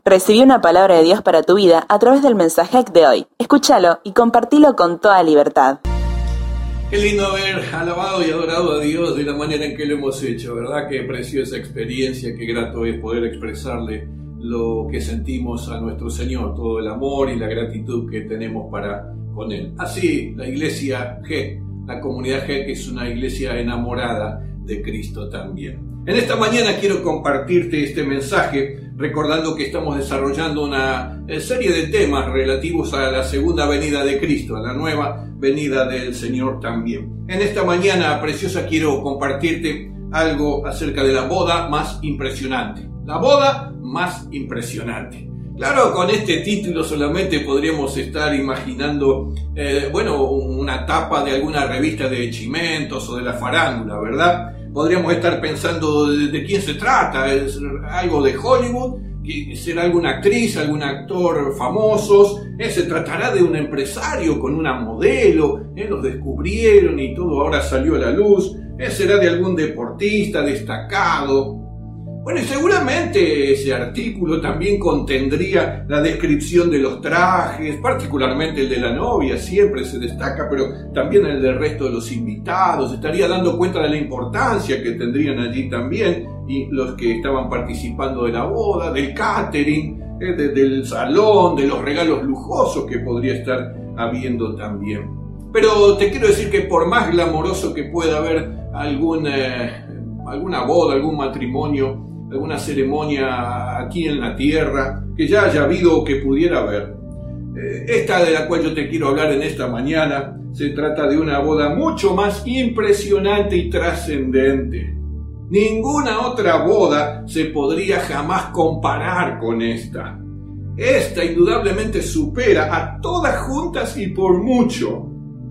Recibí una palabra de Dios para tu vida a través del mensaje de hoy. Escúchalo y compartilo con toda libertad. Qué lindo haber alabado y adorado a Dios de la manera en que lo hemos hecho, ¿verdad? Qué preciosa experiencia, qué grato es poder expresarle lo que sentimos a nuestro Señor, todo el amor y la gratitud que tenemos para con Él. Así, la iglesia G, la comunidad G, que es una iglesia enamorada de Cristo también. En esta mañana quiero compartirte este mensaje recordando que estamos desarrollando una serie de temas relativos a la segunda venida de Cristo, a la nueva venida del Señor también. En esta mañana preciosa quiero compartirte algo acerca de la boda más impresionante. La boda más impresionante. Claro, con este título solamente podríamos estar imaginando, una tapa de alguna revista de chimentos o de la farándula, ¿verdad? Podríamos estar pensando de quién se trata, ¿es algo de Hollywood? ¿Será alguna actriz, algún actor famosos? ¿Se tratará de un empresario con una modelo? Los descubrieron y todo ahora salió a la luz. ¿Será de algún deportista destacado? Bueno, y seguramente ese artículo también contendría la descripción de los trajes, particularmente el de la novia, siempre se destaca, pero también el del resto de los invitados. Estaría dando cuenta de la importancia que tendrían allí también y los que estaban participando de la boda, del catering, del salón, de los regalos lujosos que podría estar habiendo también. Pero te quiero decir que por más glamoroso que pueda haber alguna boda, algún matrimonio, alguna ceremonia aquí en la tierra, que ya haya habido o que pudiera haber, esta de la cual yo te quiero hablar en esta mañana, se trata de una boda mucho más impresionante y trascendente. Ninguna otra boda se podría jamás comparar con esta. Esta indudablemente supera a todas juntas y por mucho.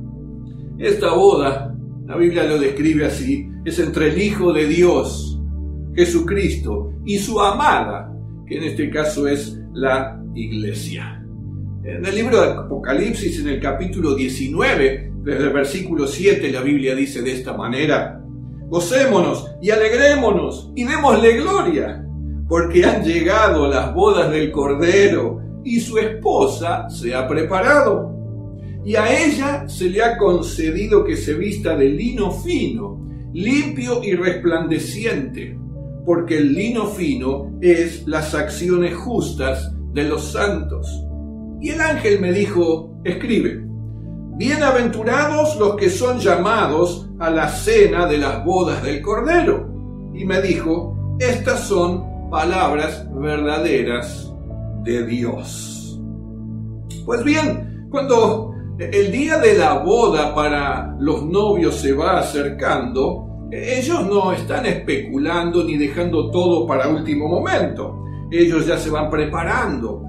Esta boda, la Biblia lo describe así, es entre el Hijo de Dios, Jesucristo, y su amada, que en este caso es la iglesia. En el libro de Apocalipsis, en el capítulo 19, desde el versículo 7, la Biblia dice de esta manera: gocémonos y alegrémonos y démosle gloria, porque han llegado las bodas del Cordero y su esposa se ha preparado. Y a ella se le ha concedido que se vista de lino fino, limpio y resplandeciente, porque el lino fino es las acciones justas de los santos. Y el ángel me dijo: escribe, bienaventurados los que son llamados a la cena de las bodas del Cordero. Y me dijo: estas son palabras verdaderas de Dios. Pues bien, cuando el día de la boda para los novios se va acercando, ellos no están especulando ni dejando todo para último momento. Ellos ya se van preparando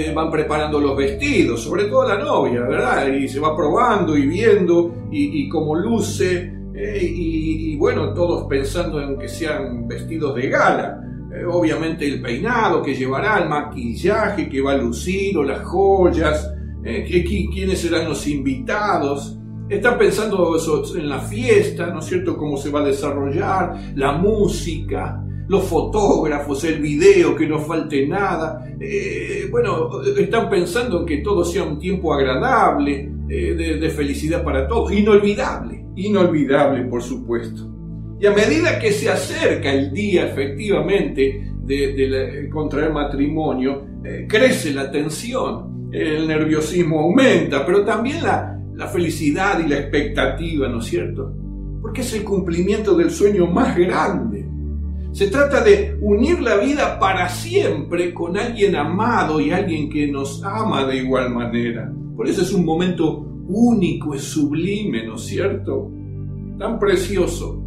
los vestidos, sobre todo la novia, ¿verdad? Y se va probando y viendo y cómo luce, y bueno, todos pensando en que sean vestidos de gala. Obviamente el peinado que llevará, el maquillaje que va a lucir o las joyas, quiénes serán los invitados. Están pensando en la fiesta, ¿no es cierto?, cómo se va a desarrollar, la música, los fotógrafos, el video, que no falte nada. Están pensando en que todo sea un tiempo agradable, de felicidad para todos, inolvidable por supuesto. Y a medida que se acerca el día efectivamente de contraer matrimonio, crece la tensión, el nerviosismo aumenta, pero también la felicidad y la expectativa, ¿no es cierto? Porque es el cumplimiento del sueño más grande. Se trata de unir la vida para siempre con alguien amado y alguien que nos ama de igual manera. Por eso es un momento único, es sublime, ¿no es cierto? Tan precioso.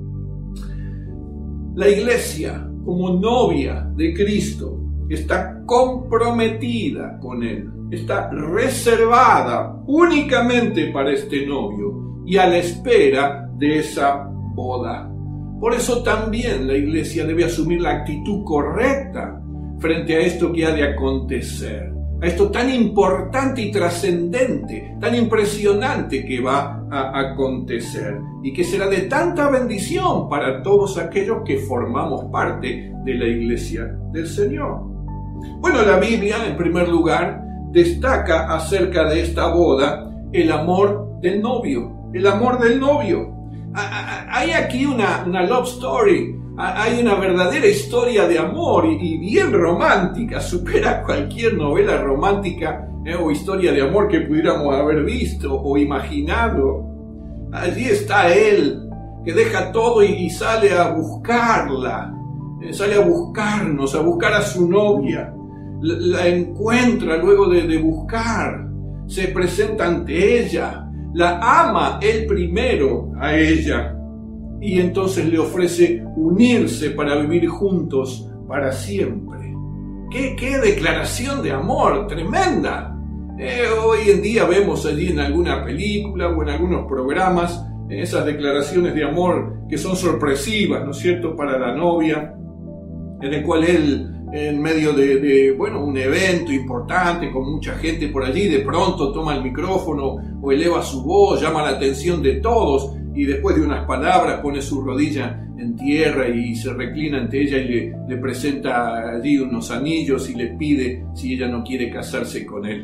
La iglesia, como novia de Cristo, está comprometida con Él. Está reservada únicamente para este novio y a la espera de esa boda. Por eso también la iglesia debe asumir la actitud correcta frente a esto que ha de acontecer, a esto tan importante y trascendente, tan impresionante que va a acontecer y que será de tanta bendición para todos aquellos que formamos parte de la iglesia del Señor. Bueno, la Biblia, en primer lugar, destaca acerca de esta boda el amor del novio. El amor del novio. Hay aquí una love story, hay una verdadera historia de amor y bien romántica, supera cualquier novela romántica o historia de amor que pudiéramos haber visto o imaginado. Allí está él, que deja todo y sale a buscarla, sale a buscarnos, a buscar a su novia. La encuentra luego de buscar, se presenta ante ella, la ama él primero a ella y entonces le ofrece unirse para vivir juntos para siempre. ¡Qué declaración de amor tremenda! Hoy en día vemos allí en alguna película o en algunos programas esas declaraciones de amor que son sorpresivas, ¿no es cierto?, para la novia, en el cual él, en medio de un evento importante con mucha gente por allí, de pronto toma el micrófono o eleva su voz, llama la atención de todos y después de unas palabras pone su rodilla en tierra y se reclina ante ella y le presenta allí unos anillos y le pide si ella no quiere casarse con él.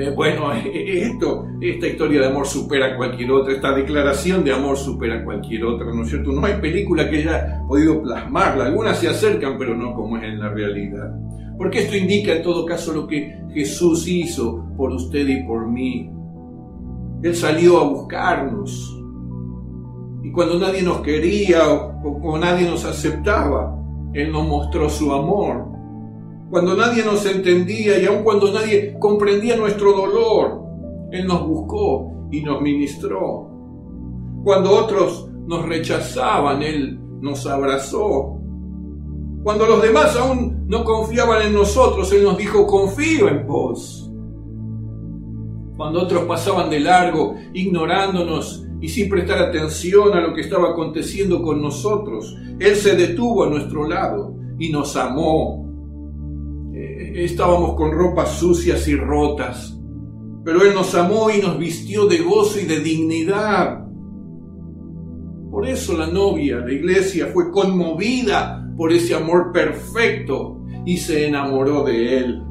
Esta historia de amor supera cualquier otra, esta declaración de amor supera cualquier otra, ¿no es cierto? No hay película que haya podido plasmarla, algunas se acercan, pero no como es en la realidad. Porque esto indica en todo caso lo que Jesús hizo por usted y por mí. Él salió a buscarnos. Y cuando nadie nos quería o nadie nos aceptaba, Él nos mostró su amor. Cuando nadie nos entendía y aun cuando nadie comprendía nuestro dolor, Él nos buscó y nos ministró. Cuando otros nos rechazaban, Él nos abrazó. Cuando los demás aún no confiaban en nosotros, Él nos dijo, confío en vos. Cuando otros pasaban de largo, ignorándonos y sin prestar atención a lo que estaba aconteciendo con nosotros, Él se detuvo a nuestro lado y nos amó. Estábamos con ropas sucias y rotas, pero Él nos amó y nos vistió de gozo y de dignidad. Por eso la novia, la iglesia, fue conmovida por ese amor perfecto y se enamoró de Él.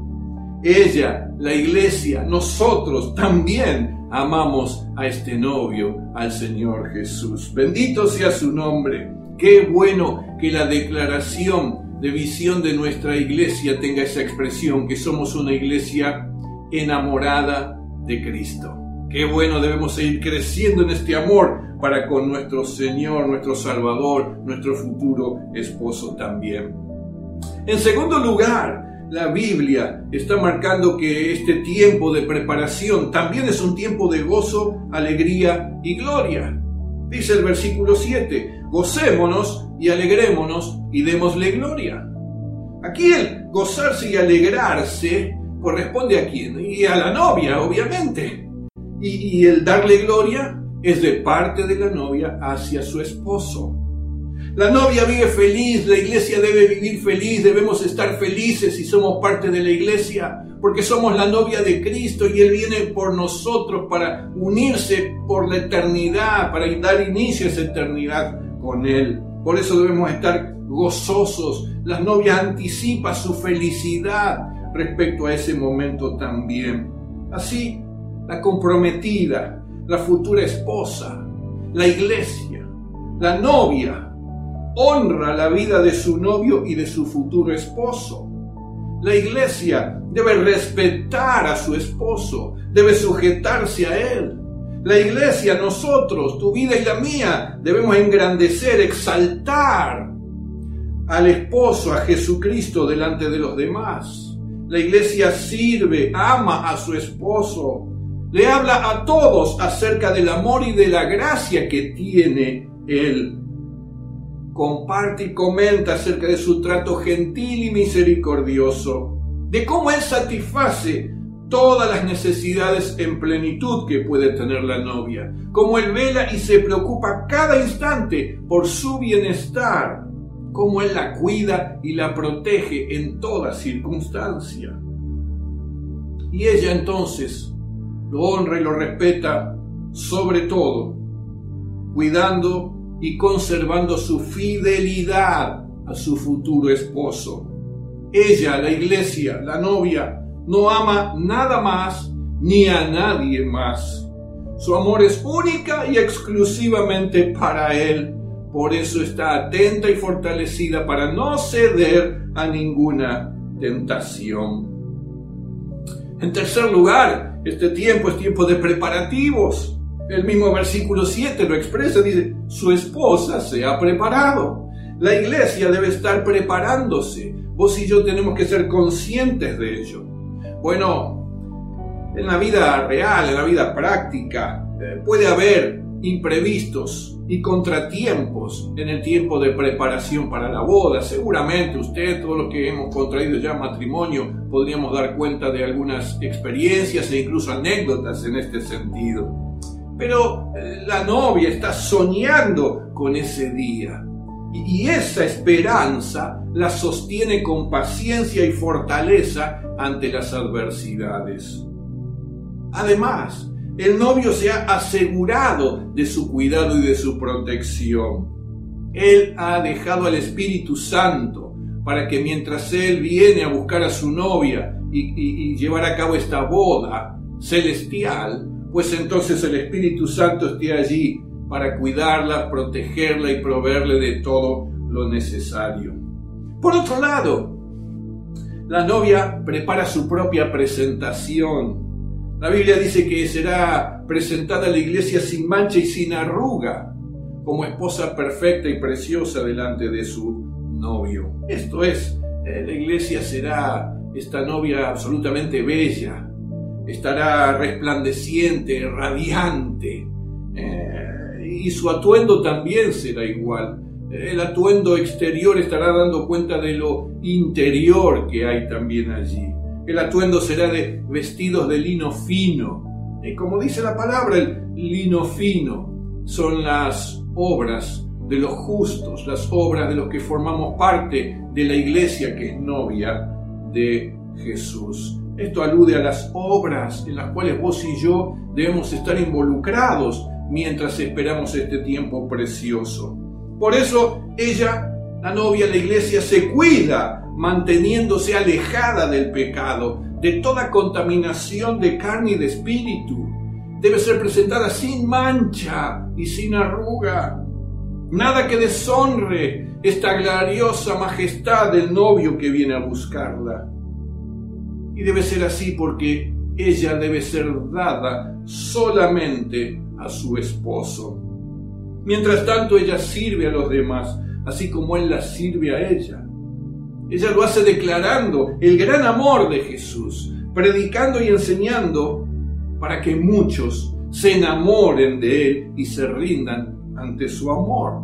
Ella, la iglesia, nosotros también amamos a este novio, al Señor Jesús. Bendito sea su nombre. Qué bueno que la declaración de visión de nuestra iglesia tenga esa expresión, que somos una iglesia enamorada de Cristo. Qué bueno, debemos seguir creciendo en este amor para con nuestro Señor, nuestro Salvador, nuestro futuro esposo también. En segundo lugar, la Biblia está marcando que este tiempo de preparación también es un tiempo de gozo, alegría y gloria. Dice el versículo 7, gocémonos y alegrémonos y démosle gloria. Aquí el gozarse y alegrarse corresponde ¿a quién? Y a la novia, obviamente. Y el darle gloria es de parte de la novia hacia su esposo. La novia vive feliz, la iglesia debe vivir feliz, debemos estar felices si somos parte de la iglesia, porque somos la novia de Cristo y Él viene por nosotros para unirse por la eternidad, para dar inicio a esa eternidad con Él. Por eso debemos estar gozosos. La novia anticipa su felicidad respecto a ese momento también. Así, la comprometida, la futura esposa, la iglesia, la novia, honra la vida de su novio y de su futuro esposo. La iglesia debe respetar a su esposo, debe sujetarse a él. La iglesia, nosotros, tu vida y la mía, debemos engrandecer, exaltar al esposo, a Jesucristo delante de los demás. La iglesia sirve, ama a su esposo, le habla a todos acerca del amor y de la gracia que tiene él. Comparte y comenta acerca de su trato gentil y misericordioso, de cómo él satisface todas las necesidades en plenitud que puede tener la novia, cómo él vela y se preocupa cada instante por su bienestar, cómo él la cuida y la protege en toda circunstancia. Y ella entonces lo honra y lo respeta sobre todo, cuidando y conservando su fidelidad a su futuro esposo. Ella, la iglesia, la novia, no ama nada más ni a nadie más. Su amor es única y exclusivamente para Él. Por eso está atenta y fortalecida para no ceder a ninguna tentación. En tercer lugar, este tiempo es tiempo de preparativos. El mismo versículo 7 lo expresa, dice, su esposa se ha preparado. La iglesia debe estar preparándose. Vos y yo tenemos que ser conscientes de ello. Bueno, en la vida real, en la vida práctica, puede haber imprevistos y contratiempos en el tiempo de preparación para la boda. Seguramente usted, todos los que hemos contraído ya matrimonio, podríamos dar cuenta de algunas experiencias e incluso anécdotas en este sentido. Pero la novia está soñando con ese día y esa esperanza la sostiene con paciencia y fortaleza ante las adversidades. Además, el novio se ha asegurado de su cuidado y de su protección. Él ha dejado al Espíritu Santo para que mientras él viene a buscar a su novia y llevar a cabo esta boda celestial, pues entonces el Espíritu Santo esté allí para cuidarla, protegerla y proveerle de todo lo necesario. Por otro lado, la novia prepara su propia presentación. La Biblia dice que será presentada a la iglesia sin mancha y sin arruga, como esposa perfecta y preciosa delante de su novio. Esto es, la iglesia será esta novia absolutamente bella, estará resplandeciente, radiante, y su atuendo también será igual. El atuendo exterior estará dando cuenta de lo interior que hay también allí. El atuendo será de vestidos de lino fino. Y como dice la palabra, el lino fino son las obras de los justos, las obras de los que formamos parte de la iglesia que es novia de Jesús. Esto alude a las obras en las cuales vos y yo debemos estar involucrados mientras esperamos este tiempo precioso. Por eso ella, la novia, la iglesia, se cuida manteniéndose alejada del pecado, de toda contaminación de carne y de espíritu. Debe ser presentada sin mancha y sin arruga. Nada que deshonre esta gloriosa majestad del novio que viene a buscarla. Y debe ser así porque ella debe ser dada solamente a su esposo. Mientras tanto, ella sirve a los demás, así como él la sirve a ella. Ella lo hace declarando el gran amor de Jesús, predicando y enseñando para que muchos se enamoren de Él y se rindan ante su amor.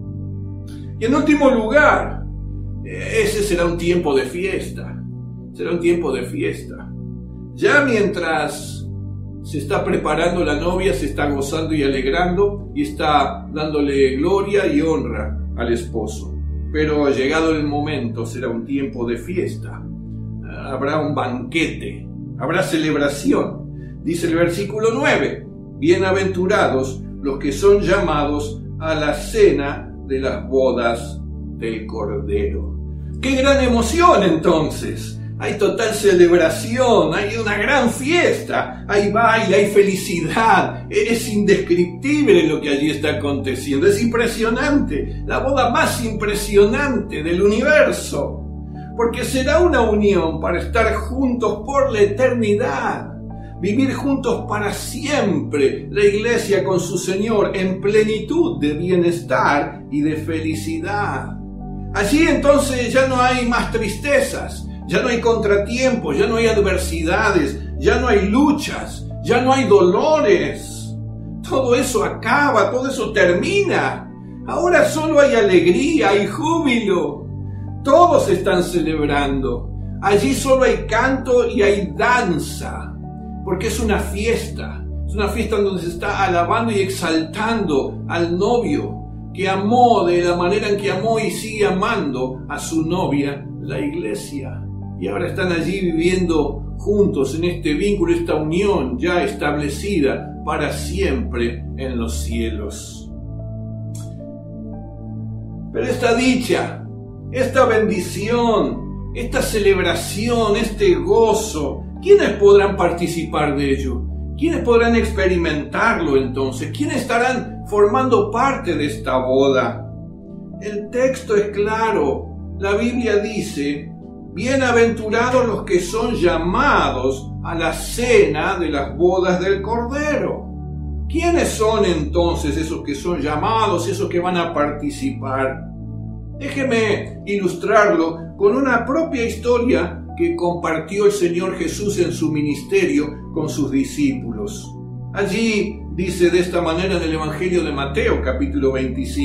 Y en último lugar, ese será un tiempo de fiesta. Será un tiempo de fiesta. Ya mientras se está preparando la novia, se está gozando y alegrando y está dándole gloria y honra al esposo. Pero llegado el momento será un tiempo de fiesta. Habrá un banquete, habrá celebración. Dice el versículo 9, bienaventurados los que son llamados a la cena de las bodas del Cordero. ¡Qué gran emoción entonces! Hay total celebración, hay una gran fiesta, hay baile, hay felicidad. Es indescriptible lo que allí está aconteciendo, es impresionante, la boda más impresionante del universo, porque será una unión para estar juntos por la eternidad, vivir juntos para siempre, la iglesia con su Señor en plenitud de bienestar y de felicidad. Allí entonces ya no hay más tristezas, ya no hay contratiempos, ya no hay adversidades, ya no hay luchas, ya no hay dolores. Todo eso acaba, todo eso termina. Ahora solo hay alegría, hay júbilo. Todos están celebrando. Allí solo hay canto y hay danza, porque es una fiesta. Es una fiesta donde se está alabando y exaltando al novio que amó de la manera en que amó y sigue amando a su novia, la iglesia. Y ahora están allí viviendo juntos en este vínculo, esta unión ya establecida para siempre en los cielos. Pero esta dicha, esta bendición esta celebración, este gozo, ¿quiénes podrán participar de ello? ¿Quiénes podrán experimentarlo entonces? ¿Quiénes estarán formando parte de esta boda? El texto es claro. La Biblia dice: bienaventurados los que son llamados a la cena de las bodas del Cordero. ¿Quiénes son entonces esos que son llamados, esos que van a participar? Déjeme ilustrarlo con una propia historia que compartió el Señor Jesús en su ministerio con sus discípulos. Allí dice de esta manera en el Evangelio de Mateo, capítulo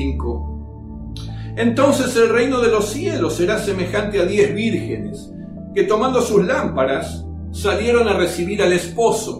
25. Entonces el reino de los cielos será semejante a 10 vírgenes, que tomando sus lámparas salieron a recibir al esposo.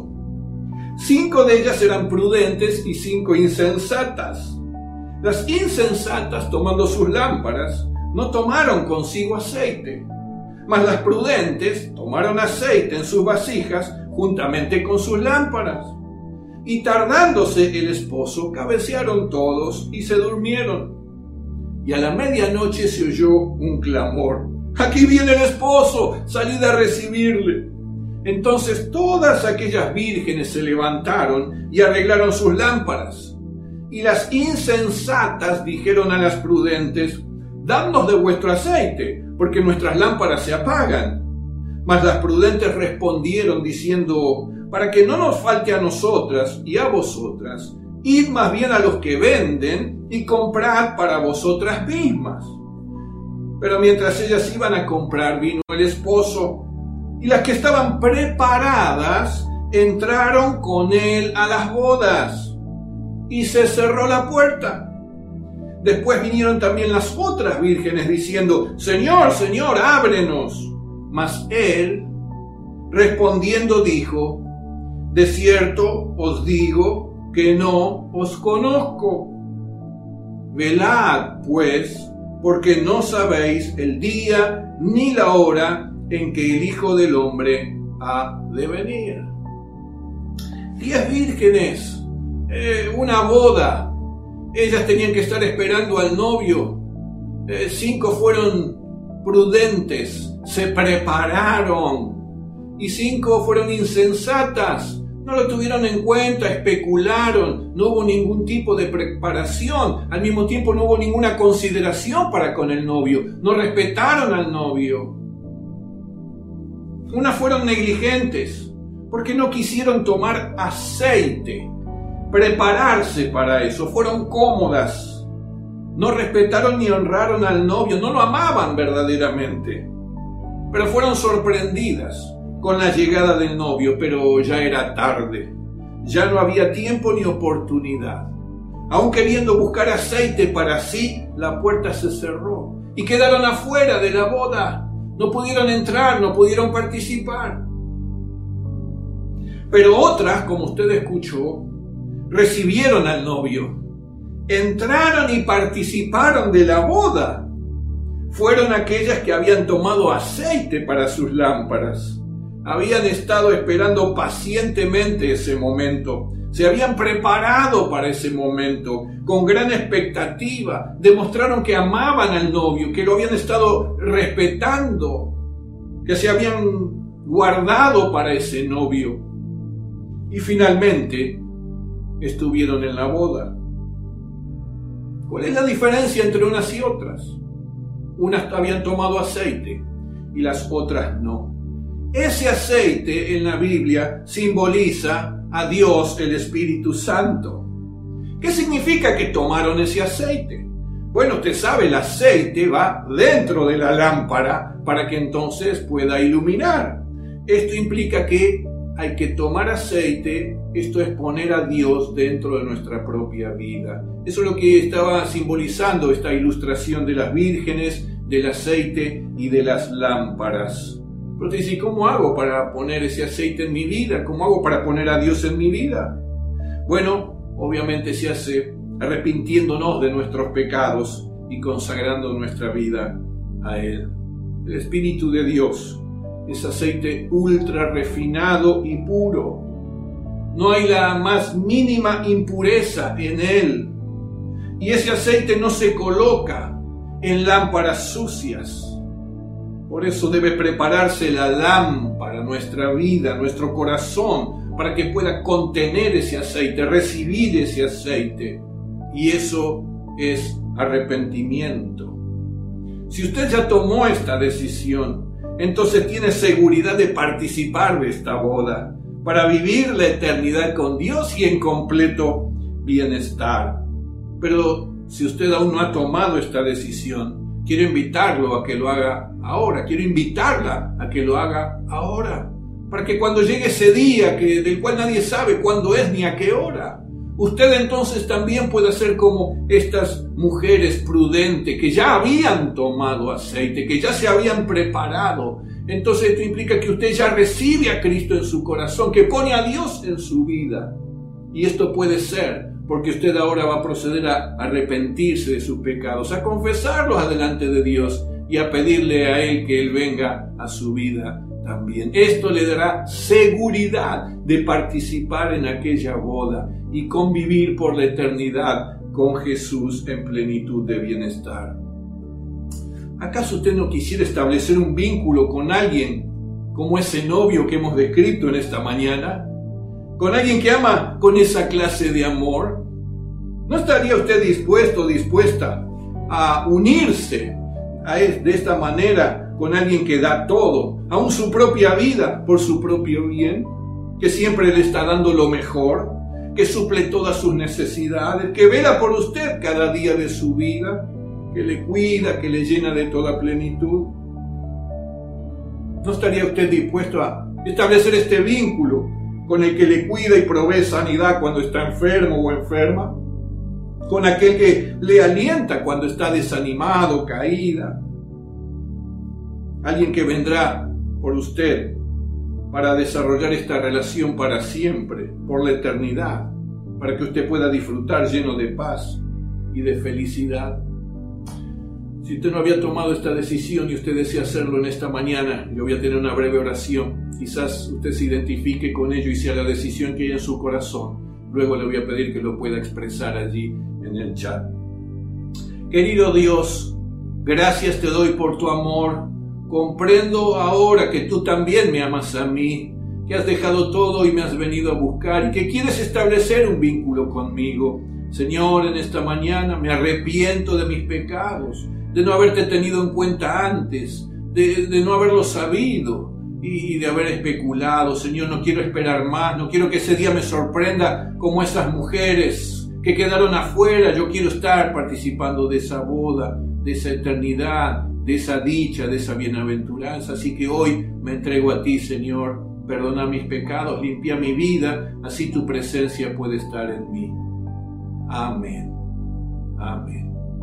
5 de ellas eran prudentes y 5 insensatas. Las insensatas, tomando sus lámparas, no tomaron consigo aceite, mas las prudentes tomaron aceite en sus vasijas juntamente con sus lámparas. Y tardándose el esposo, cabecearon todos y se durmieron. Y a la medianoche se oyó un clamor: ¡aquí viene el esposo! ¡Salid a recibirle! Entonces todas aquellas vírgenes se levantaron y arreglaron sus lámparas. Y las insensatas dijeron a las prudentes: dadnos de vuestro aceite, porque nuestras lámparas se apagan. Mas las prudentes respondieron diciendo: para que no nos falte a nosotras y a vosotras, id más bien a los que venden y comprad para vosotras mismas. Pero mientras ellas iban a comprar, vino el esposo, y las que estaban preparadas entraron con él a las bodas, y se cerró la puerta. Después vinieron también las otras vírgenes diciendo: Señor, Señor, ábrenos. Mas él, respondiendo, dijo: de cierto os digo que no os conozco. Velad, pues, porque no sabéis el día ni la hora en que el Hijo del Hombre ha de venir. 10 vírgenes, una boda. Ellas tenían que estar esperando al novio. 5 fueron prudentes, se prepararon. Y 5 fueron insensatas, no lo tuvieron en cuenta, especularon, no hubo ningún tipo de preparación, al mismo tiempo no hubo ninguna consideración para con el novio, no respetaron al novio. Unas fueron negligentes, porque no quisieron tomar aceite, prepararse para eso, fueron cómodas, no respetaron ni honraron al novio, no lo amaban verdaderamente, pero fueron sorprendidas con la llegada del novio, pero ya era tarde, ya no había tiempo ni oportunidad. Aún queriendo buscar aceite para sí, la puerta se cerró y quedaron afuera de la boda, no pudieron entrar, no pudieron participar. Pero otras, como usted escuchó, recibieron al novio, entraron y participaron de la boda. Fueron aquellas que habían tomado aceite para sus lámparas. Habían estado esperando pacientemente ese momento. Se habían preparado para ese momento con gran expectativa. Demostraron que amaban al novio, que lo habían estado respetando, que se habían guardado para ese novio. Y finalmente estuvieron en la boda. ¿Cuál es la diferencia entre unas y otras? Unas habían tomado aceite y las otras no. Ese aceite en la Biblia simboliza a Dios, el Espíritu Santo. ¿Qué significa que tomaron ese aceite? Bueno, usted sabe, el aceite va dentro de la lámpara para que entonces pueda iluminar. Esto implica que hay que tomar aceite, esto es poner a Dios dentro de nuestra propia vida. Eso es lo que estaba simbolizando esta ilustración de las vírgenes, del aceite y de las lámparas. Pero te dice, ¿cómo hago para poner ese aceite en mi vida? ¿Cómo hago para poner a Dios en mi vida? Bueno, obviamente se hace arrepintiéndonos de nuestros pecados y consagrando nuestra vida a Él. El Espíritu de Dios es aceite ultra refinado y puro. No hay la más mínima impureza en Él. Y ese aceite no se coloca en lámparas sucias. Por eso debe prepararse la lámpara, nuestra vida, nuestro corazón, para que pueda contener ese aceite, recibir ese aceite. Y eso es arrepentimiento. Si usted ya tomó esta decisión, entonces tiene seguridad de participar de esta boda, para vivir la eternidad con Dios y en completo bienestar. Pero si usted aún no ha tomado esta decisión, quiero invitarlo a que lo haga ahora, quiero invitarla a que lo haga ahora, para que cuando llegue ese día del cual nadie sabe cuándo es ni a qué hora, usted entonces también pueda ser como estas mujeres prudentes que ya habían tomado aceite, que ya se habían preparado. Entonces esto implica que usted ya recibe a Cristo en su corazón, que pone a Dios en su vida. Y esto puede ser porque usted ahora va a proceder a arrepentirse de sus pecados, a confesarlos delante de Dios y a pedirle a Él que Él venga a su vida también. Esto le dará seguridad de participar en aquella boda y convivir por la eternidad con Jesús en plenitud de bienestar. ¿Acaso usted no quisiera establecer un vínculo con alguien como ese novio que hemos descrito en esta mañana? ¿Con alguien que ama con esa clase de amor? ¿No estaría usted dispuesto o dispuesta a unirse de esta manera con alguien que da todo, aún su propia vida por su propio bien, que siempre le está dando lo mejor, que suple todas sus necesidades, que vela por usted cada día de su vida, que le cuida, que le llena de toda plenitud? ¿No estaría usted dispuesto a establecer este vínculo con el que le cuida y provee sanidad cuando está enfermo o enferma? Con aquel que le alienta cuando está desanimado, caída. Alguien que vendrá por usted para desarrollar esta relación para siempre, por la eternidad, para que usted pueda disfrutar lleno de paz y de felicidad. Si usted no había tomado esta decisión y usted desea hacerlo en esta mañana, yo voy a tener una breve oración. Quizás usted se identifique con ello y sea la decisión que hay en su corazón. Luego le voy a pedir que lo pueda expresar allí en el chat. Querido Dios, gracias te doy por tu amor. Comprendo ahora que tú también me amas a mí, que has dejado todo y me has venido a buscar y que quieres establecer un vínculo conmigo. Señor, en esta mañana me arrepiento de mis pecados, de no haberte tenido en cuenta antes, de no haberlo sabido y de haber especulado. Señor, no quiero esperar más, no quiero que ese día me sorprenda como esas mujeres que quedaron afuera. Yo quiero estar participando de esa boda, de esa eternidad, de esa dicha, de esa bienaventuranza. Así que hoy me entrego a ti, Señor. Perdona mis pecados, limpia mi vida, así tu presencia puede estar en mí. Amén. Amén.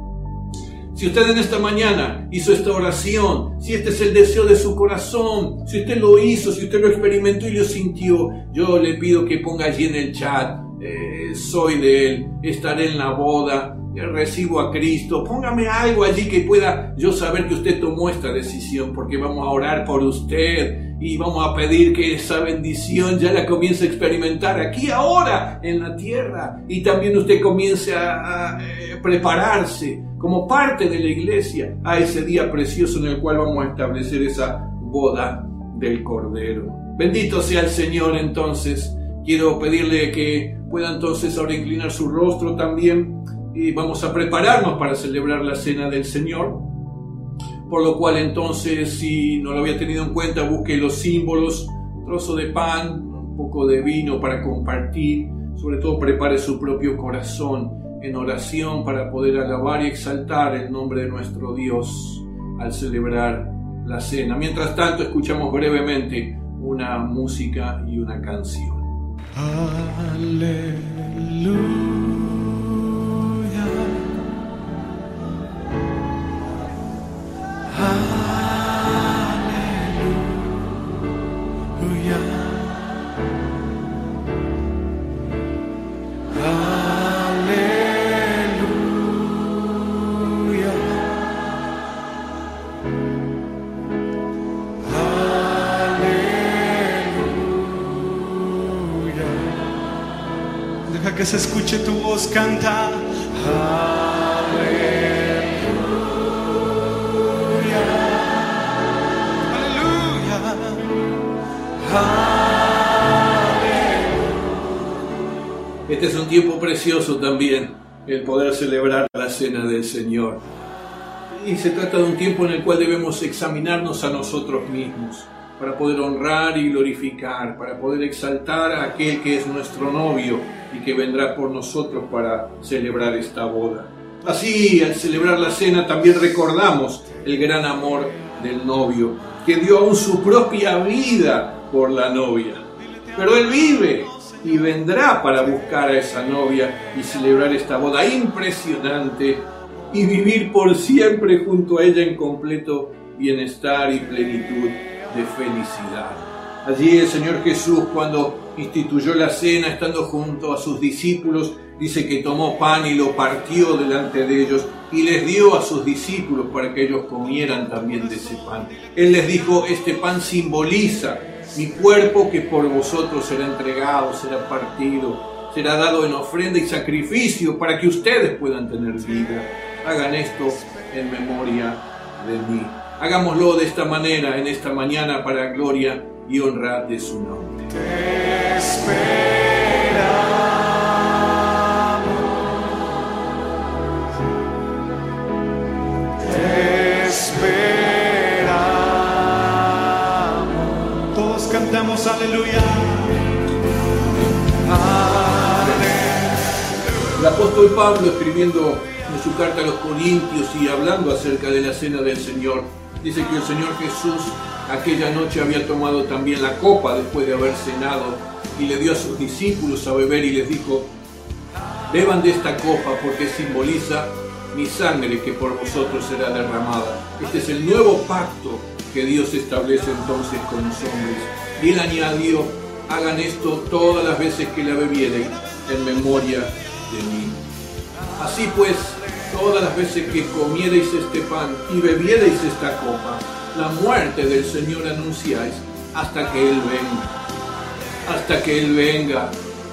Si usted en esta mañana hizo esta oración, si este es el deseo de su corazón, si usted lo hizo, si usted lo experimentó y lo sintió, yo le pido que ponga allí en el chat, soy de Él, estaré en la boda, recibo a Cristo. Póngame algo allí que pueda yo saber que usted tomó esta decisión, porque vamos a orar por usted y vamos a pedir que esa bendición ya la comience a experimentar aquí ahora en la tierra, y también usted comience a prepararse como parte de la iglesia a ese día precioso en el cual vamos a establecer esa boda del Cordero. Bendito sea el Señor. Entonces quiero pedirle que pueda entonces ahora inclinar su rostro también, y vamos a prepararnos para celebrar la cena del Señor. Por lo cual entonces, si no lo había tenido en cuenta, busque los símbolos, un trozo de pan, un poco de vino para compartir. Sobre todo prepare su propio corazón en oración para poder alabar y exaltar el nombre de nuestro Dios al celebrar la cena. Mientras tanto, escuchamos brevemente una música y una canción. Aleluya. Que se escuche tu voz, canta. Aleluya. Este es un tiempo precioso también, el poder celebrar la Cena del Señor. Y se trata de un tiempo en el cual debemos examinarnos a nosotros mismos para poder honrar y glorificar, para poder exaltar a aquel que es nuestro novio y que vendrá por nosotros para celebrar esta boda. Así, al celebrar la cena, también recordamos el gran amor del novio, que dio aún su propia vida por la novia. Pero Él vive y vendrá para buscar a esa novia y celebrar esta boda impresionante y vivir por siempre junto a ella en completo bienestar y plenitud de felicidad. Allí el Señor Jesús, cuando instituyó la cena, estando junto a sus discípulos, dice que tomó pan y lo partió delante de ellos y les dio a sus discípulos para que ellos comieran también de ese pan. Él les dijo: este pan simboliza mi cuerpo que por vosotros será entregado, será partido, será dado en ofrenda y sacrificio para que ustedes puedan tener vida. Hagan esto en memoria de mí. Hagámoslo de esta manera en esta mañana para gloria y honra de su nombre. Te esperamos, te esperamos. Todos cantamos aleluya. El apóstol Pablo, escribiendo en su carta a los Corintios y hablando acerca de la cena del Señor, dice que el Señor Jesús aquella noche había tomado también la copa después de haber cenado y le dio a sus discípulos a beber y les dijo: beban de esta copa porque simboliza mi sangre que por vosotros será derramada. Este es el nuevo pacto que Dios establece entonces con los hombres. Y Él añadió: hagan esto todas las veces que la bebieren en memoria de mí. Así pues, todas las veces que comiereis este pan y bebiereis esta copa, la muerte del Señor anunciáis hasta que Él venga. Hasta que Él venga.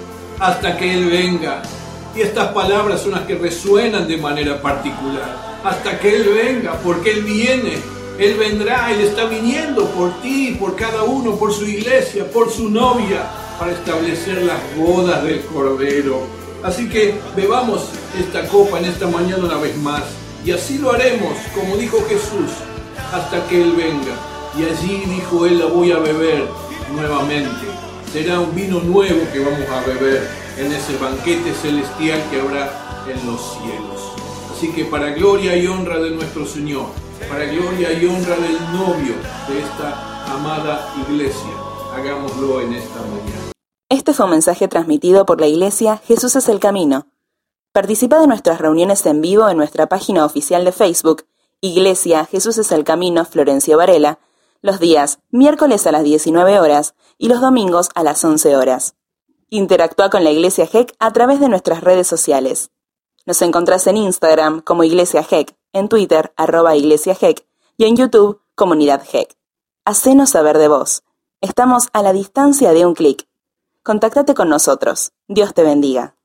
Hasta que Él venga. Y estas palabras son las que resuenan de manera particular. Hasta que Él venga, porque Él viene. Él vendrá, Él está viniendo por ti, por cada uno, por su iglesia, por su novia, para establecer las bodas del Cordero. Así que bebamos esta copa en esta mañana una vez más. Y así lo haremos, como dijo Jesús, hasta que Él venga. Y allí dijo Él: la voy a beber nuevamente. Será un vino nuevo que vamos a beber en ese banquete celestial que habrá en los cielos. Así que para gloria y honra de nuestro Señor, para gloria y honra del novio de esta amada iglesia, hagámoslo en esta mañana. Este fue un mensaje transmitido por la Iglesia Jesús es el Camino. Participa de nuestras reuniones en vivo en nuestra página oficial de Facebook, Iglesia Jesús es el Camino Florencio Varela, los días miércoles a las 19 horas y los domingos a las 11 horas. Interactúa con la Iglesia GEC a través de nuestras redes sociales. Nos encontrás en Instagram como Iglesia GEC, en Twitter @Iglesia GEC y en YouTube Comunidad GEC. Hacenos saber de vos. Estamos a la distancia de un clic. Contáctate con nosotros. Dios te bendiga.